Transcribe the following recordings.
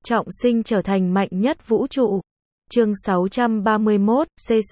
trọng sinh trở thành mạnh nhất vũ trụ. Chương 631,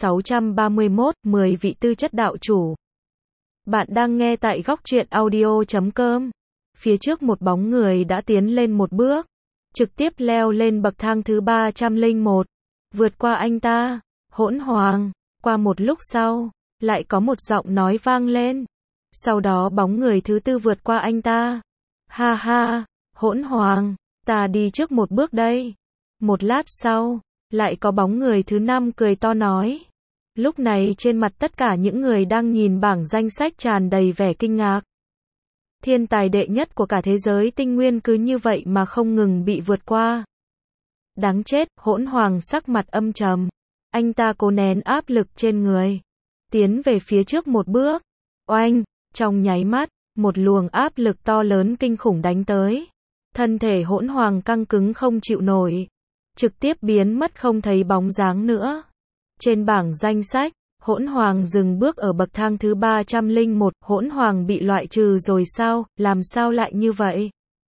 C631, 10 vị tư chất đạo chủ. Bạn đang nghe tại góc truyện audio.com. Phía trước một bóng người đã tiến lên một bước, trực tiếp leo lên bậc thang thứ 301, vượt qua anh ta. Hỗn Hoàng. Qua một lúc sau, lại có một giọng nói vang lên. Sau đó bóng người thứ tư vượt qua anh ta. Ha ha, Hỗn Hoàng, ta đi trước một bước đây. Một lát sau, lại có bóng người thứ năm cười to nói. Lúc này trên mặt tất cả những người đang nhìn bảng danh sách tràn đầy vẻ kinh ngạc. Thiên tài đệ nhất của cả thế giới tinh nguyên cứ như vậy mà không ngừng bị vượt qua. Đáng chết, Hỗn Hoàng sắc mặt âm trầm. Anh ta cố nén áp lực trên người, tiến về phía trước một bước. Oanh, trong nháy mắt, một luồng áp lực to lớn kinh khủng đánh tới. Thân thể Hỗn Hoàng căng cứng không chịu nổi, trực tiếp biến mất không thấy bóng dáng nữa. Trên bảng danh sách, Hỗn Hoàng dừng bước ở bậc thang thứ 301, Hỗn Hoàng bị loại trừ rồi sao, làm sao lại như vậy?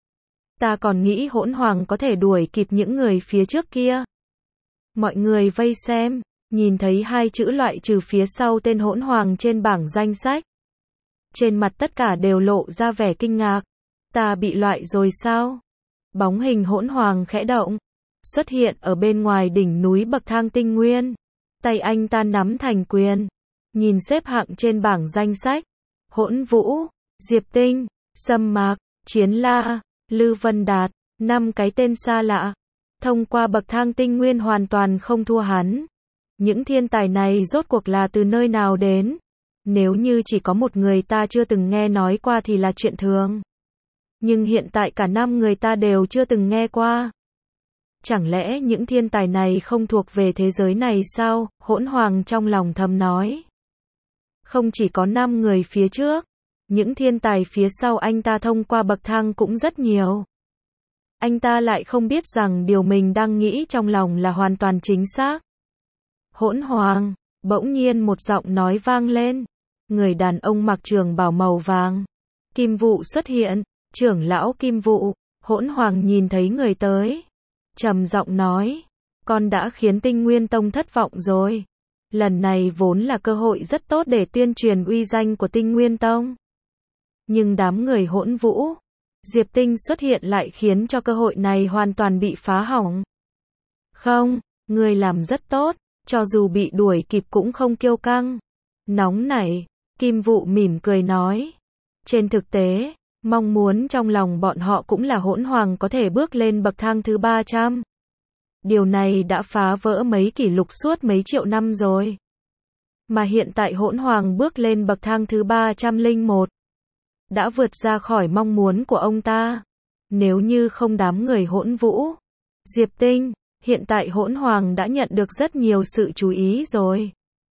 Ta còn nghĩ Hỗn Hoàng có thể đuổi kịp những người phía trước kia. Mọi người vây xem, nhìn thấy hai chữ loại trừ phía sau tên Hỗn Hoàng trên bảng danh sách. Trên mặt tất cả đều lộ ra vẻ kinh ngạc. Ta bị loại rồi sao? Bóng hình Hỗn Hoàng khẽ động, xuất hiện ở bên ngoài đỉnh núi bậc thang tinh nguyên. Tay anh ta nắm thành quyền, nhìn xếp hạng trên bảng danh sách. Hỗn Vũ, Diệp Tinh, Sâm Mạc, Chiến La, Lư Vân Đạt, 5 cái tên xa lạ. Thông qua bậc thang tinh nguyên hoàn toàn không thua hắn. Những thiên tài này rốt cuộc là từ nơi nào đến? Nếu như chỉ có một người ta chưa từng nghe nói qua thì là chuyện thường. Nhưng hiện tại cả 5 người ta đều chưa từng nghe qua. Chẳng lẽ những thiên tài này không thuộc về thế giới này sao? Hỗn Hoàng trong lòng thầm nói. Không chỉ có 5 người phía trước, những thiên tài phía sau anh ta thông qua bậc thang cũng rất nhiều. Anh ta lại không biết rằng điều mình đang nghĩ trong lòng là hoàn toàn chính xác. Hỗn Hoàng, bỗng nhiên một giọng nói vang lên. Người đàn ông mặc trường bào màu vàng, Kim Vụ xuất hiện. Trưởng lão Kim Vụ. Hỗn Hoàng nhìn thấy người tới, trầm giọng nói, con đã khiến Tinh Nguyên Tông thất vọng rồi. Lần này vốn là cơ hội rất tốt để tuyên truyền uy danh của Tinh Nguyên Tông. Nhưng đám người Hỗn Vũ, Diệp Tinh xuất hiện lại khiến cho cơ hội này hoàn toàn bị phá hỏng. Không, người làm rất tốt, cho dù bị đuổi kịp cũng không kiêu căng, nóng nảy. Kim Vụ mỉm cười nói. Trên thực tế, mong muốn trong lòng bọn họ cũng là Hỗn Hoàng có thể bước lên bậc thang thứ 300. Điều này đã phá vỡ mấy kỷ lục suốt mấy triệu năm rồi. Mà hiện tại Hỗn Hoàng bước lên bậc thang thứ 301. Đã vượt ra khỏi mong muốn của ông ta. Nếu như không đám người Hỗn Vũ, Diệp Tinh, hiện tại Hỗn Hoàng đã nhận được rất nhiều sự chú ý rồi.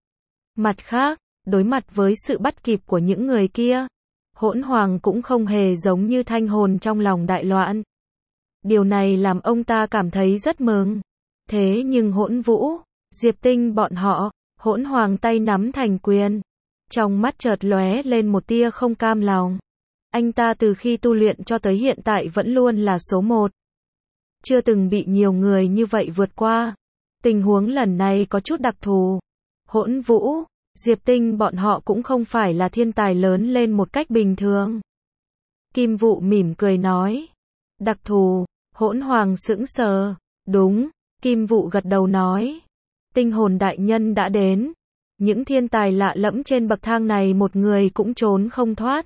Mặt khác, đối mặt với sự bắt kịp của những người kia, Hỗn Hoàng cũng không hề giống như Thanh Hồn trong lòng đại loạn. Điều này làm ông ta cảm thấy rất mừng. Thế nhưng Hỗn Vũ, Diệp Tinh bọn họ, Hỗn Hoàng tay nắm thành quyền, trong mắt chợt lóe lên một tia không cam lòng. Anh ta từ khi tu luyện cho tới hiện tại vẫn luôn là số 1. Chưa từng bị nhiều người như vậy vượt qua. Tình huống lần này có chút đặc thù. Hỗn Vũ, Diệp Tinh bọn họ cũng không phải là thiên tài lớn lên một cách bình thường. Kim Vụ mỉm cười nói. Đặc thù, Hỗn Hoàng sững sờ. Đúng, Kim Vụ gật đầu nói. Tinh hồn đại nhân đã đến. Những thiên tài lạ lẫm trên bậc thang này một người cũng trốn không thoát.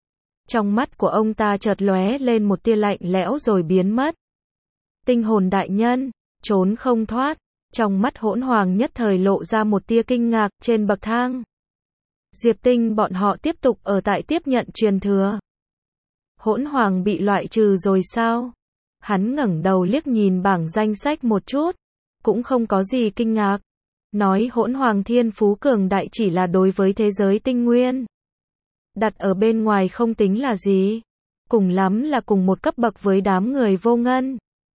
Trong mắt của ông ta chợt lóe lên một tia lạnh lẽo rồi biến mất. Tinh hồn đại nhân, trốn không thoát. Trong mắt Hỗn Hoàng nhất thời lộ ra một tia kinh ngạc. Trên bậc thang, Diệp Tinh bọn họ tiếp tục ở tại tiếp nhận truyền thừa. Hỗn Hoàng bị loại trừ rồi sao? Hắn ngẩng đầu liếc nhìn bảng danh sách một chút, cũng không có gì kinh ngạc. Nói Hỗn Hoàng thiên phú cường đại chỉ là đối với thế giới tinh nguyên. Đặt ở bên ngoài không tính là gì. Cùng lắm là cùng một cấp bậc với đám người Vô Ngân.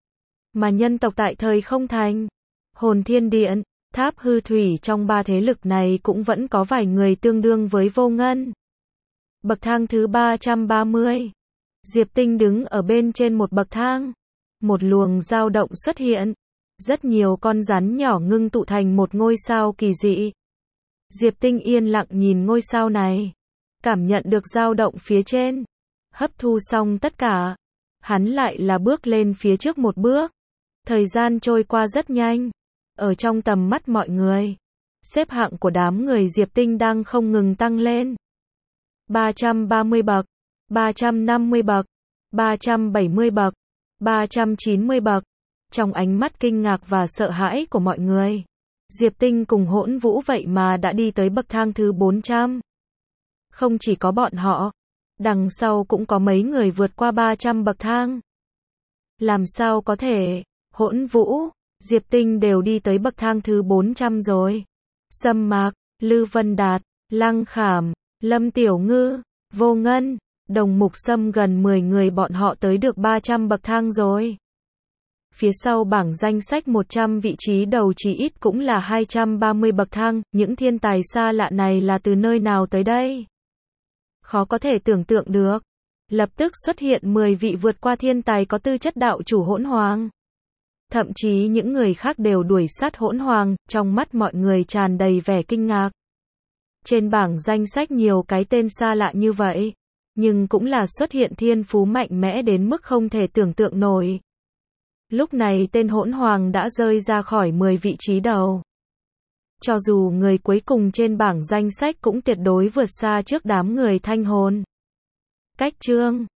Mà nhân tộc tại thời không thành, Hồn Thiên Điện, Tháp Hư Thủy trong 3 thế lực này cũng vẫn có vài người tương đương với Vô Ngân. Bậc thang thứ 330. Diệp Tinh đứng ở bên trên một bậc thang. một luồng dao động xuất hiện. Rất nhiều con rắn nhỏ ngưng tụ thành một ngôi sao kỳ dị. Diệp Tinh yên lặng nhìn ngôi sao này, cảm nhận được dao động phía trên. Hấp thu xong tất cả, hắn lại là bước lên phía trước một bước. Thời gian trôi qua rất nhanh. Ở trong tầm mắt mọi người, xếp hạng của đám người Diệp Tinh đang không ngừng tăng lên. 330 bậc, 350 bậc, 370 bậc, 390 bậc. Trong ánh mắt kinh ngạc và sợ hãi của mọi người, Diệp Tinh cùng Hỗn Vũ vậy mà đã đi tới bậc thang thứ 400. Không chỉ có bọn họ, đằng sau cũng có mấy người vượt qua 300 bậc thang. Làm sao có thể, Hỗn Vũ, Diệp Tinh đều đi tới bậc thang thứ 400 rồi. Sâm Mạc, Lư Vân Đạt, Lăng Khảm, Lâm Tiểu Ngư, Vô Ngân, Đồng Mục Sâm, gần 10 người bọn họ tới được 300 bậc thang rồi. Phía sau bảng danh sách 100 vị trí đầu chỉ ít cũng là 230 bậc thang, những thiên tài xa lạ này là từ nơi nào tới đây? Khó có thể tưởng tượng được. Lập tức xuất hiện 10 vị vượt qua thiên tài có tư chất đạo chủ Hỗn Hoàng. Thậm chí những người khác đều đuổi sát Hỗn Hoàng, trong mắt mọi người tràn đầy vẻ kinh ngạc. Trên bảng danh sách nhiều cái tên xa lạ như vậy, nhưng cũng là xuất hiện thiên phú mạnh mẽ đến mức không thể tưởng tượng nổi. Lúc này tên Hỗn Hoàng đã rơi ra khỏi 10 vị trí đầu. Cho dù người cuối cùng trên bảng danh sách cũng tuyệt đối vượt xa trước đám người Thanh Hồn. Cách chương